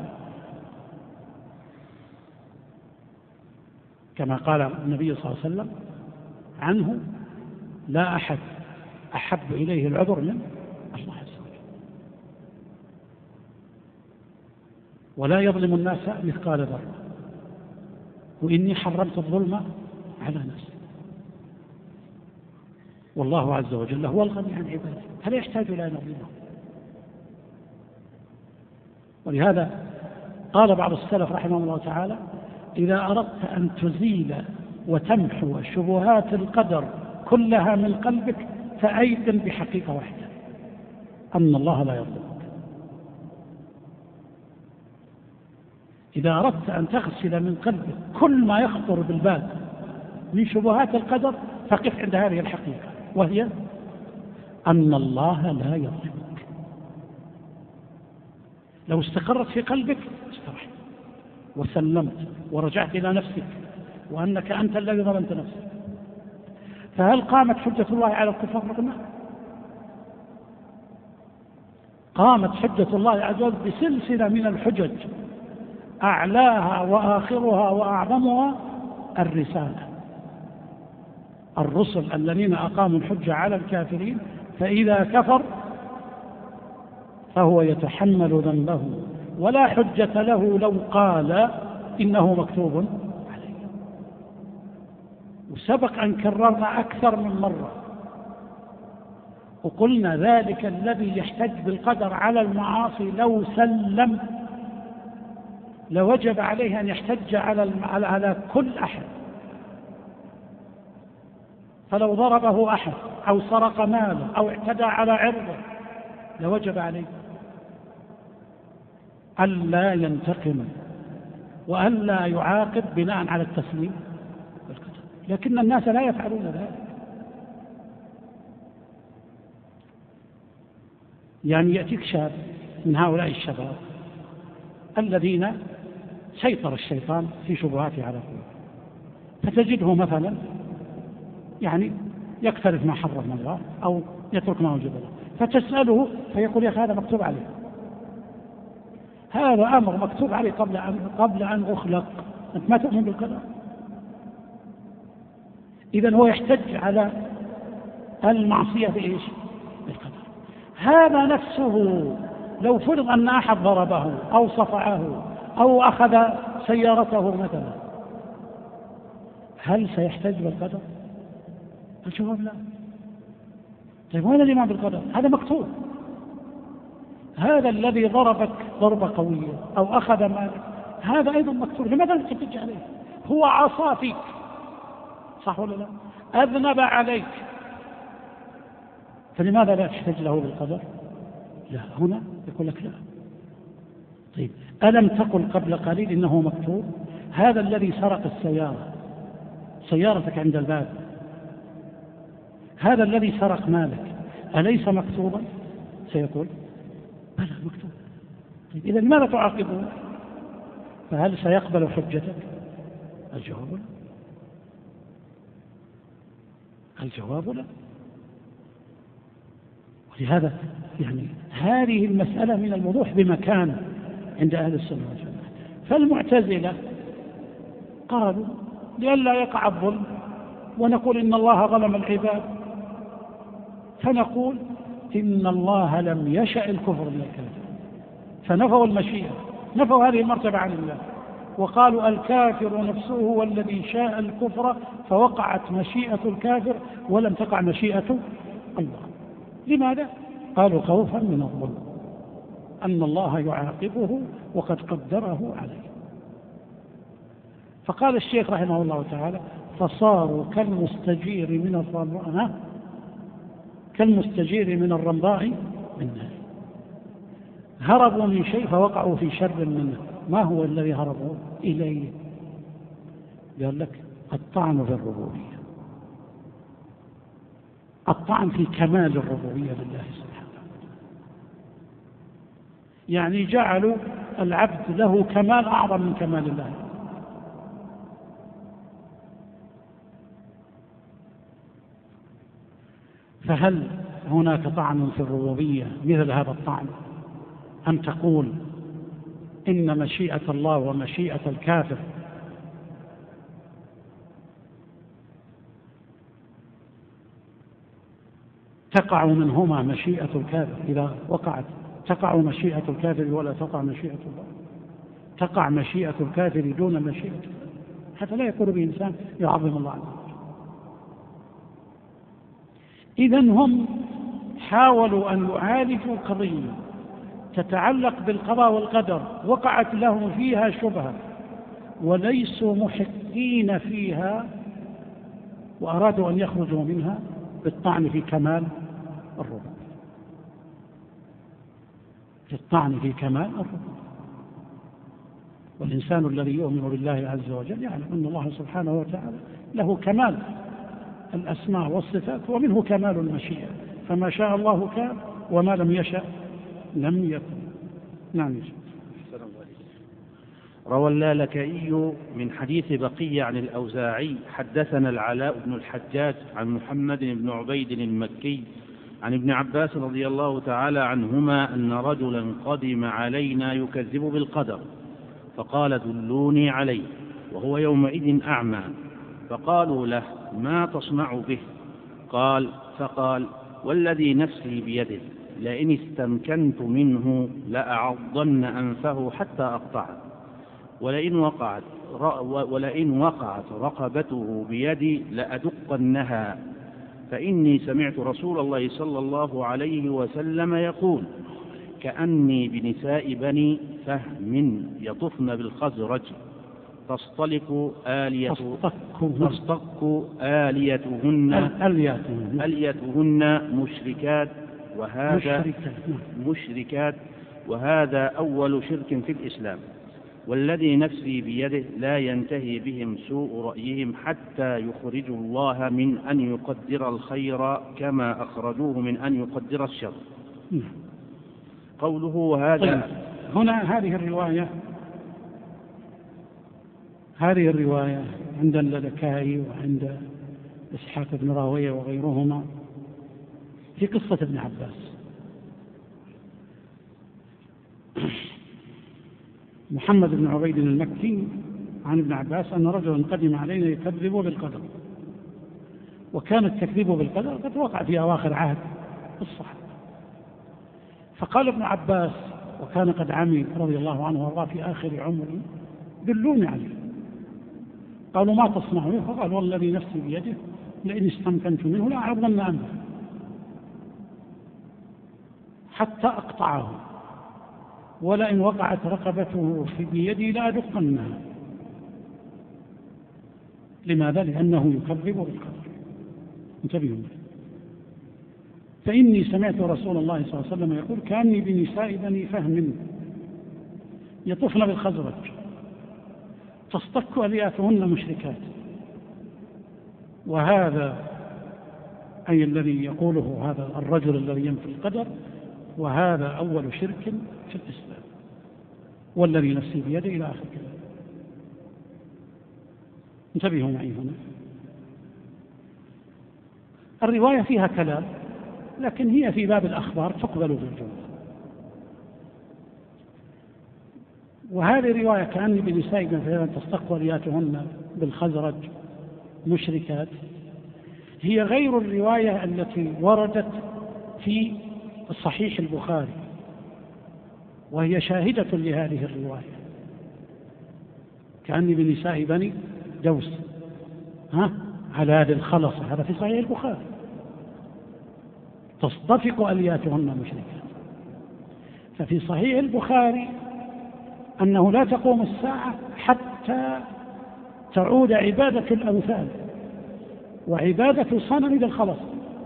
كما قال النبي صلى الله عليه وسلم عنه لا أحد أحب إليه العذر من الله عز وجل، ولا يظلم الناس مثقال ذرة، وإني حرمت الظلم على نفسي. والله عز وجل هو الغني عن عباده، فلا يحتاج إلى أن يظلمه. ولهذا قال بعض السلف رحمه الله تعالى إذا أردت أن تزيل وتمحو شبهات القدر كلها من قلبك فأيقن بحقيقة واحدة، أن الله لا يظلمك. إذا أردت أن تغسل من قلبك كل ما يخطر بالبال من شبهات القدر فقف عند هذه الحقيقة، وهي أن الله لا يظلمك. لو استقرت في قلبك استرحت وسلمت ورجعت إلى نفسك وأنك أنت الذي ظلمت نفسك. فهل قامت حجة الله على الكفار؟ نعم، قامت حجة الله عز وجل بسلسلة من الحجج أعلاها وآخرها وأعظمها الرسالة، الرسل الذين أقاموا الحجة على الكافرين، فإذا كفر فهو يتحمل ذنبه ولا حجة له لو قال إنه مكتوب عليه. وسبق أن كررنا أكثر من مرة وقلنا ذلك الذي يحتج بالقدر على المعاصي لو سلم لوجب عليه أن يحتج على كل أحد. فلو ضربه أحد أو سرق ماله أو اعتدى على عرضه لوجب عليه ألا ينتقم وألا يعاقب بناء على التسليم بالقدر، لكن الناس لا يفعلون ذلك. يعني يأتيك شاب من هؤلاء الشباب الذين سيطر الشيطان في شبهاته على قلوبهم، فتجده مثلا يعني يقترف ما حرم الله أو يترك ما وجب الله، فتسأله فيقول يا أخي هذا مكتوب عليه، هذا أمر مكتوب عليه قبل أن أخلق، أنت ما تؤمن بالقدر. إذن هو يحتج على المعصية بإيش؟ بالقدر. هذا نفسه لو فرض أن أحد ضربه أو صفعه أو أخذ سيارته مثلا، هل سيحتج بالقدر؟ الجواب لا. طيب وين الإيمان بالقدر؟ هذا مكتوب. هذا الذي ضربك ضربة قوية أو أخذ مالك هذا أيضا مكتوب، لماذا لا تحتج عليه؟ هو عصى فيك، صح ولا لا؟ أذنب عليك، فلماذا لا تحتج له بالقدر؟ لا، هنا يقول لك لا. طيب ألم تقل قبل قليل إنه مكتوب؟ هذا الذي سرق السيارة، سيارتك عند الباب، هذا الذي سرق مالك أليس مكتوبا؟ سيقول بلى مكتوب. طيب إذا لماذا تعاقبه؟ فهل سيقبل حجتك؟ الجواب لا. الجواب لا. ولهذا يعني هذه المسألة من الوضوح بمكان عند أهل السنة والجماعة. فالمعتزلة قالوا لئلا يقع الظلم ونقول إن الله ظلم العباد، فنقول إن الله لم يشأ الكفر من الكافر، فنفوا المشيئة، نفوا هذه المرتبة عن الله، وقالوا الكافر نفسه هو الذي شاء الكفر فوقعت مشيئة الكافر ولم تقع مشيئة الله. لماذا؟ قالوا خوفا من الظلم، أن الله يعاقبه وقد قدره عليه. فقال الشيخ رحمه الله تعالى فصاروا كالمستجير من الرمضاء من نار. هربوا من شيء فوقعوا في شر منه. ما هو الذي هربوا إليه؟ قال لك الطعن في الربوبية، الطعن في كمال الربوبية لله سبحانه، يعني جعلوا العبد له كمال أعظم من كمال الله. فهل هناك طعن في الربوبية مثل هذا الطعن؟ أم تقول إن مشيئة الله ومشيئة الكافر تقع منهما مشيئة الكافر إذا وقعت تقع مشيئة الكافر ولا تقع مشيئة الله؟ تقع مشيئة الكافر دون مشيئة الله، حتى لا يقول به إنسان يعظم الله عز وجل. إذن هم حاولوا أن يعالجوا قضية تتعلق بالقضاء والقدر وقعت لهم فيها شبهة وليسوا محقين فيها، وأرادوا أن يخرجوا منها بالطعن في كمال الربوبية، بالطعن في كمال الربوبية. والإنسان الذي يؤمن بالله عز وجل يعلم أن الله سبحانه وتعالى له كمال الأسماء والصفات ومنه كمال المشيئة، فما شاء الله كان وما لم يشأ لم يكن. نعم. روى اللالكائي من حديث بقي عن الأوزاعي حدثنا العلاء بن الحجاج عن محمد بن عبيد المكي عن ابن عباس رضي الله تعالى عنهما أن رجلا قدم علينا يكذب بالقدر فقال دلوني عليه وهو يومئذ أعمى، فقالوا له ما تصنع به؟ فقال والذي نفسي بيده لئن استمكنت منه لأعضن أنفه حتى أقطعه، ولئن وقعت رقبته بيدي لأدقنها، فإني سمعت رسول الله صلى الله عليه وسلم يقول كأني بنساء بني فهم يطفن بالخزرج تصطك آليتهن مشركات وهذا أول شرك في الإسلام، والذي نفسي بيده لا ينتهي بهم سوء رأيهم حتى يخرجوا الله من أن يقدر الخير كما أخرجوه من أن يقدر الشر. قوله هذا. طيب هنا هذه الرواية عند اللالكائي وعند إسحاق بن راهويه وغيرهما في قصة ابن عباس. محمد بن عبيد المكي عن ابن عباس أن رجلا قدم علينا يكذب بالقدر، وكان التكذيب بالقدر قد وقع في أواخر عهد الصحابة. فقال ابن عباس وكان قد عمي رضي الله عنه وارضاه في آخر عمره دلوني عليه. قالوا ما تصنع به؟ فقال والذي نفسي بيده لئن استمكنت منه لأعضن أنفه حتى أقطعه، ولئن وقعت رقبته في بيدي لأدقنها. لماذا؟ لأنه يكذب بالقدر. انتبهوا، فإني سمعت رسول الله صلى الله عليه وسلم يقول كأني بنساء بني فهم يطفن بالخزرج تصطك ألياتهن مشركات، وهذا أي الذي يقوله هذا الرجل الذي ينفي القدر، وهذا أول شرك في الإسلام، والذي نفسي بيده إلى آخر كلام. انتبهوا معي هنا، الرواية فيها كلام، لكن هي في باب الأخبار تقبل بالجملة. وهذه رواية كأني بنساء مثلا تستقبلياتهن بالخزرج مشركات، هي غير الرواية التي وردت في الصحيح البخاري، وهي شاهدة لهذه الرواية، كأني بنساء بني دوس على هذه الخلصة، هذا في صحيح البخاري، تصطفق ألياتهن مشركات. ففي صحيح البخاري أنه لا تقوم الساعة حتى تعود عبادة الأوثان وعبادة صنم ذي الخلص.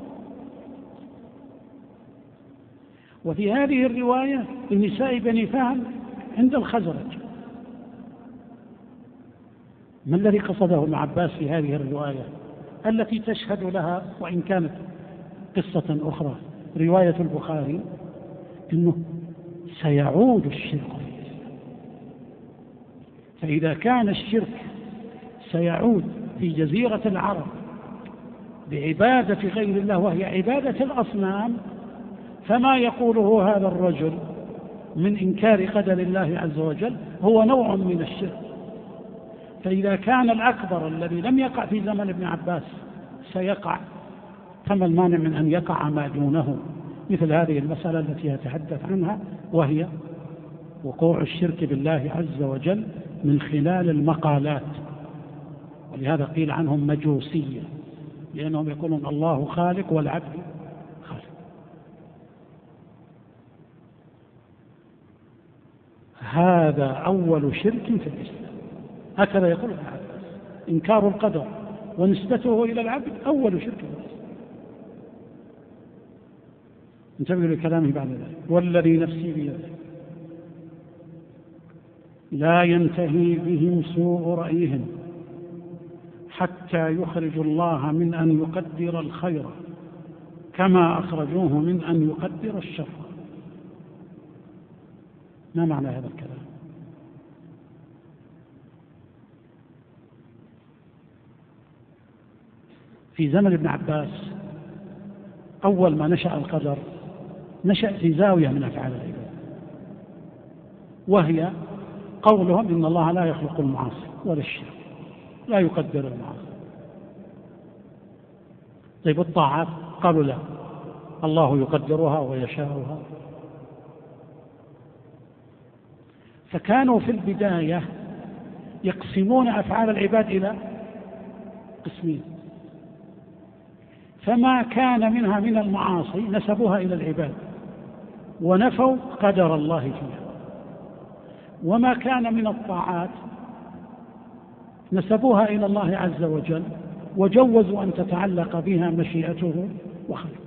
وفي هذه الرواية النساء بني فهم عند الخزرج. ما الذي قصده ابن عباس في هذه الرواية التي تشهد لها، وإن كانت قصة أخرى رواية البخاري، أنه سيعود الشرك في الإسلام. فإذا كان الشرك سيعود في جزيرة العرب بعبادة غير الله وهي عبادة الأصنام، فما يقوله هذا الرجل من إنكار قدر الله عز وجل هو نوع من الشرك. فإذا كان الأكبر الذي لم يقع في زمن ابن عباس سيقع، فما المانع من أن يقع ما دونه، مثل هذه المسألة التي يتحدث عنها، وهي وقوع الشرك بالله عز وجل من خلال المقالات. ولهذا قيل عنهم مجوسية، لأنهم يقولون الله خالق والعبد خالق. هذا أول شرك في الإسلام، هكذا يقول ابن عباس، إنكار القدر ونسبته إلى العبد أول شرك في الإسلام. انتبهوا لكلامه بعد ذلك: والذي نفسي بيده لا ينتهي بهم سوء رأيهم حتى يخرجوا الله من أن يقدر الخير كما أخرجوه من أن يقدر الشر. ما معنى هذا الكلام؟ في زمن ابن عباس أول ما نشأ القدر نشأ في زاوية من أفعال العباد، وهي قولهم إن الله لا يخلق المعاصي ولا الشرك، لا يقدر المعاصي. طيب الطاعات قالوا لا، الله يقدرها ويشاءها. فكانوا في البداية يقسمون أفعال العباد إلى قسمين، فما كان منها من المعاصي نسبوها إلى العباد ونفوا قدر الله فيها، وما كان من الطاعات نسبوها إلى الله عز وجل وجوزوا أن تتعلق بها مشيئته وخلقه.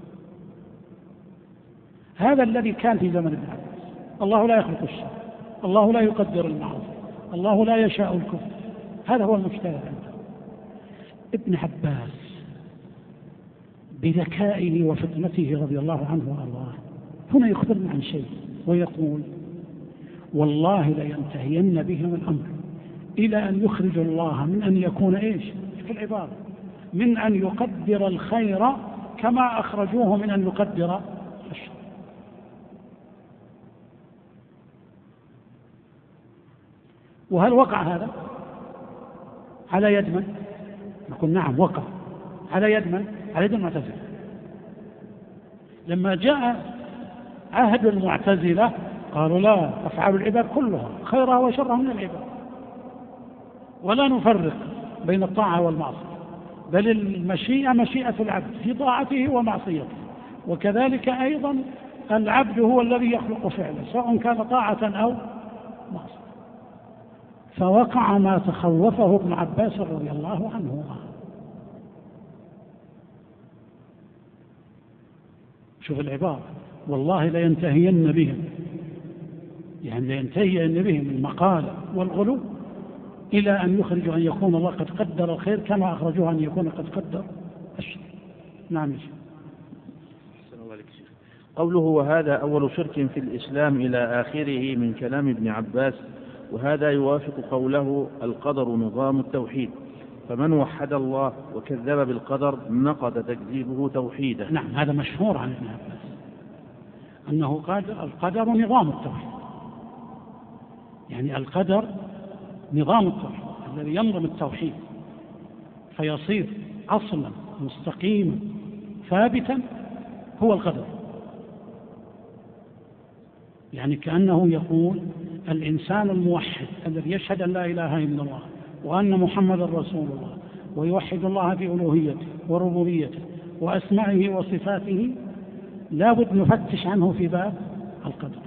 هذا الذي كان في زمن ابن عباس. الله لا يخلق الشر، الله لا يقدر المعاصي، الله لا يشاء الكفر، هذا هو المشتهر عنده. ابن عباس بذكائه وفطنته رضي الله عنه وأرضاه هنا يخبرنا عن شيء ويقول: والله لينتهين بهم الأمر إلى أن يخرج الله من أن يكون إيش في العبارة، من أن يقدر الخير كما أخرجوه من أن يقدر الشر. وهل وقع هذا على يد من؟ نقول نعم وقع على يد من؟ على يد المعتزلة. لما جاء عهد المعتزلة قالوا لا، أفعال العباد كلها خيرها وشرها من العباد، ولا نفرق بين الطاعة والمعصية، بل المشيئة مشيئة العبد في طاعته ومعصيته، وكذلك أيضا العبد هو الذي يخلق فعله سواء كان طاعة أو معصية. فوقع ما تخوفه ابن عباس رضي الله عنه. شوف العبارة: والله لينتهين بهم، يعني لينتهين بهم المقال والغلو إلى أن يخرجوا أن يكون الله قد قدر الخير كما أخرجوه أن يكون قد قدر الشر. نعم. قوله وهذا أول شرك في الإسلام إلى آخره من كلام ابن عباس، وهذا يوافق قوله القدر نظام التوحيد، فمن وحد الله وكذب بالقدر نقض تكذيبه توحيده. نعم، هذا مشهور عن ابن عباس أنه قال القدر نظام التوحيد، يعني القدر نظام التوحيد الذي ينظم التوحيد فيصير أصلا مستقيما ثابتا هو القدر. يعني كأنه يقول الإنسان الموحد الذي يشهد أن لا إله إلا الله وأن محمد رسول الله ويوحد الله في ألوهيته وربوبيته وأسمائه وصفاته لا بد نفتش عنه في باب القدر،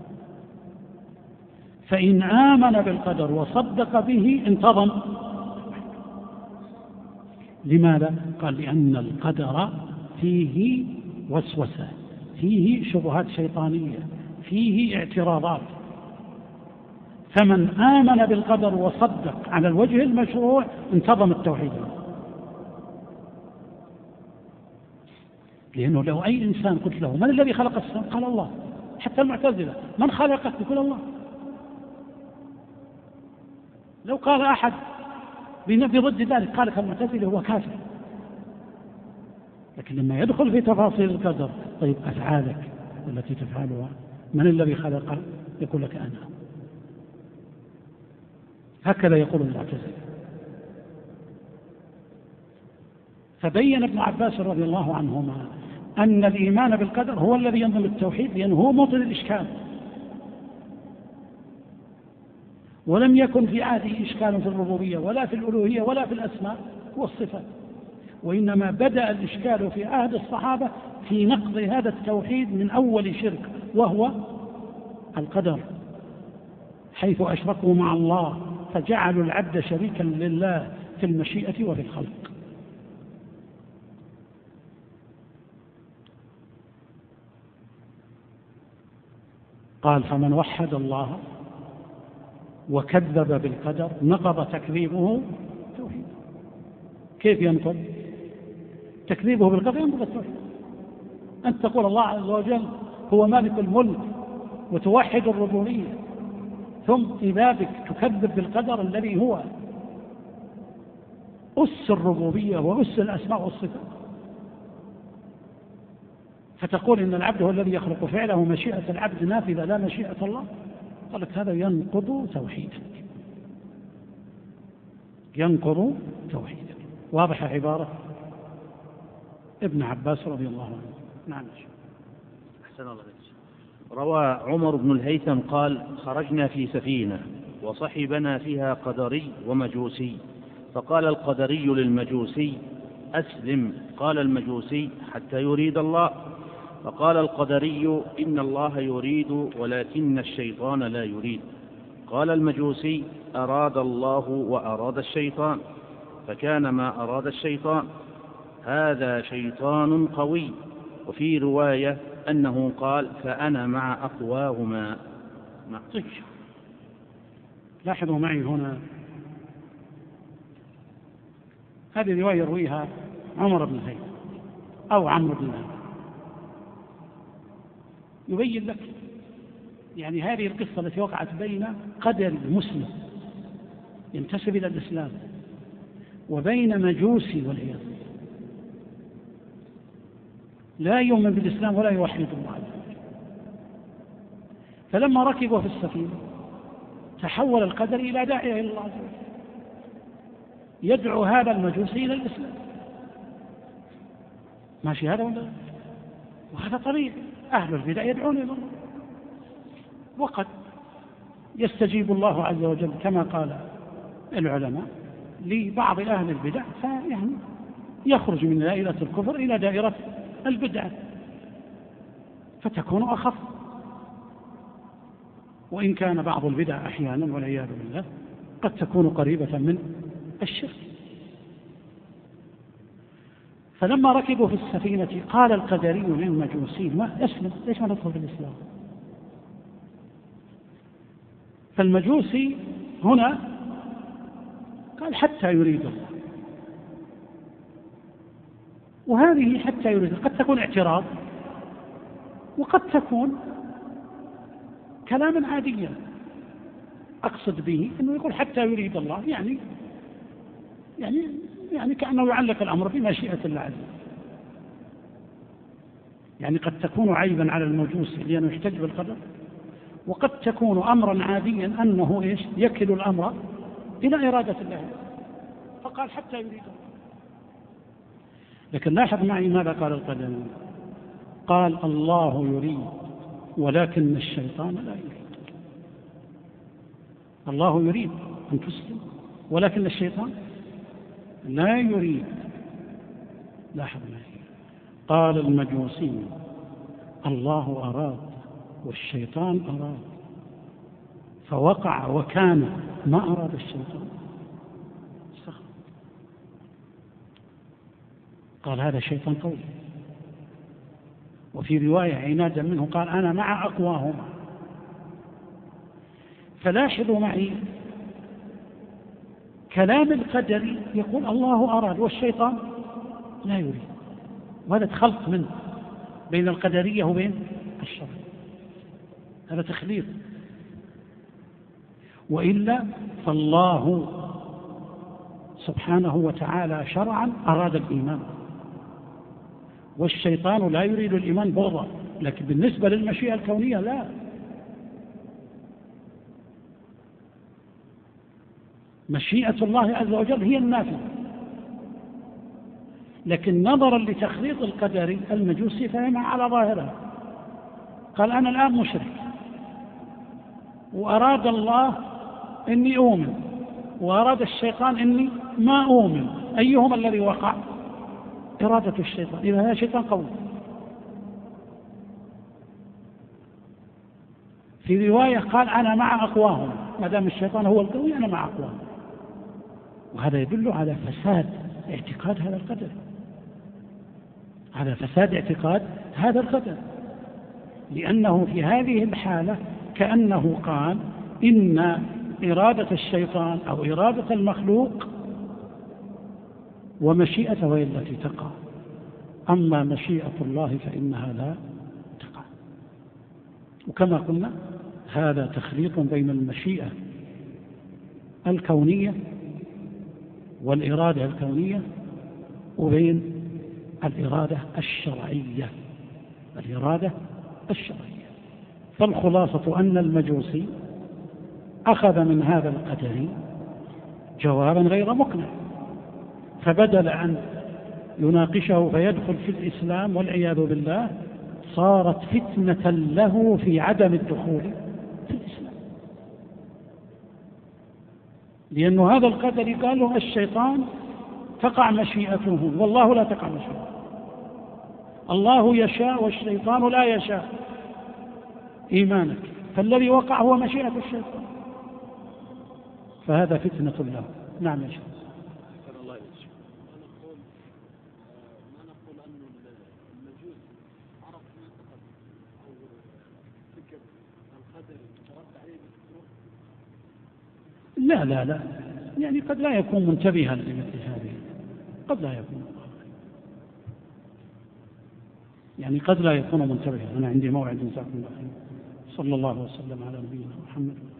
فإن آمن بالقدر وصدق به انتظم. لماذا؟ قال لأن القدر فيه وسوسة، فيه شبهات شيطانية، فيه اعتراضات، فمن آمن بالقدر وصدق على الوجه المشروع انتظم التوحيد. لأنه لو أي إنسان قلت له من الذي خلق السماء؟ قال الله. حتى المعتزلة من خلقه؟ يقول الله. لو قال أحد بضد ذلك قال كالمعتزلة هو كافر. لكن لما يدخل في تفاصيل القدر، طيب أفعالك التي تفعلها من الذي خلق؟ يقول لك أنا. هكذا يقول المعتزلة. فبين ابن عباس رضي الله عنهما أن الإيمان بالقدر هو الذي ينظم التوحيد، لأنه هو موطن الإشكال، ولم يكن في عهده إشكال في الربوبية ولا في الألوهية ولا في الأسماء والصفات، وإنما بدأ الإشكال في عهد الصحابة في نقض هذا التوحيد من أول شرك، وهو القدر، حيث أشركوا مع الله فجعلوا العبد شريكا لله في المشيئة وفي الخلق. قال فمن وحد الله وكذب بالقدر نقض تكذيبه توحيد. كيف ينقض؟ تكذيبه بالقدر ينقض التوحيد. أنت تقول الله عز وجل هو مالك الملك وتوحد الربوبية، ثم إذا بك تكذب بالقدر الذي هو أس الربوبية وأس الأسماء والصفات، فتقول إن العبد هو الذي يخلق فعله، مشيئة العبد نافذة لا مشيئة الله. قالت هذا ينقض توحيدك، ينقض توحيدك. واضح عبارة ابن عباس رضي الله عنه. نعم. أحسن الله. روى عمر بن الهيثم قال خرجنا في سفينة وصحبنا فيها قدري ومجوسي، فقال القدري للمجوسي أسلم، قال المجوسي حتى يريد الله، فقال القدري إن الله يريد ولكن الشيطان لا يريد، قال المجوسي أراد الله وأراد الشيطان، فكان ما أراد الشيطان، هذا شيطان قوي. وفي رواية أنه قال فأنا مع أقواهما. لاحظوا معي هنا، هذه رواية يرويها عمر بن الهيثم أو عمرو بن الهيثم، يبين لك يعني هذه القصة التي وقعت بين قدر مسلم ينتسب إلى الإسلام وبين مجوسي والعياذ بالله لا يؤمن بالإسلام ولا يوحد الله. فلما ركبوا في السفينة تحول القدر إلى داعية إلى الله عز وجل، يدعو هذا المجوسي إلى الإسلام. ماشي هذا ولا؟ وهذا طبيعي، أهل البدع يدعون إلى الله، وقد يستجيب الله عز وجل كما قال العلماء لبعض أهل البدع، فيعني يخرج من دائرة الكفر إلى دائرة البدعة فتكون أخف. وإن كان بعض البدع أحيانا والعياذ بالله قد تكون قريبة من الشرك. فلما ركبوا في السفينة قال القدري للمجوسي ما أسلم، ليش ما ندخل في الإسلام؟ فالمجوسي هنا قال حتى يريد الله، وهذه حتى يريد قد تكون اعتراض وقد تكون كلاما عاديا، أقصد به أنه يقول حتى يريد الله، يعني كأنه يعلق الأمر بمشيئة الله عز وجل. يعني قد تكون عيبا على المجوس لأنه يحتج بالقدر، وقد تكون أمرا عاديا أنه يكل الأمر إلى إرادة الله، فقال حتى يريد الله. لكن لاحظ معي ماذا قال القدر. قال الله يريد ولكن الشيطان لا يريد. الله يريد أن تسلم ولكن الشيطان لا يريد. لاحظ معي. قال المجوسي الله أراد والشيطان أراد فوقع وكان ما أراد الشيطان. قال هذا شيطان قوي. وفي رواية عنادا منه قال أنا مع أقواهما. فلاحظوا معي كلام القدر يقول الله أراد والشيطان لا يريد، وهذا خلط منه بين القدرية وبين الشرع، هذا تخليط. وإلا فالله سبحانه وتعالى شرعا أراد الإيمان، والشيطان لا يريد الإيمان بغضا، لكن بالنسبة للمشيئة الكونية لا. مشيئة الله عز وجل هي النافذة. لكن نظرا لتخليط القدر المجوسي فهم على ظاهرها. قال أنا الآن مشرك وأراد الله إني أؤمن وأراد الشيطان إني ما أؤمن، أيهما الذي وقع؟ إرادة الشيطان. إذا هذا شيطان قوي. في رواية قال أنا مع أقواهم، ما دام الشيطان هو القوي أنا مع أقواهم. وهذا يدل على فساد اعتقاد هذا القدر، على فساد اعتقاد هذا القدر، لأنه في هذه الحالة كأنه قال إن إرادة الشيطان أو إرادة المخلوق ومشيئته هي التي تقع، أما مشيئة الله فإنها لا تقع. وكما قلنا هذا تخليط بين المشيئة الكونية والإرادة الكونية وبين الإرادة الشرعية. فالخلاصة أن المجوسي أخذ من هذا القدر جوابا غير مقنع، فبدل أن يناقشه فيدخل في الإسلام والعياذ بالله صارت فتنة له في عدم الدخول في الإسلام، لأن هذا القدر قال له الشيطان تقع مشيئته والله لا تقع مشيئته، الله يشاء والشيطان لا يشاء إيمانك، فالذي وقع هو مشيئة الشيطان، فهذا فتنة له. نعم يا شيخ. لا يعني قد لا يكون منتبها لمثل هذه، قد لا يكون، يعني قد لا يكون منتبها. أنا عندي موعد، جزاكم الله خير. صلى الله وسلم على نبينا محمد.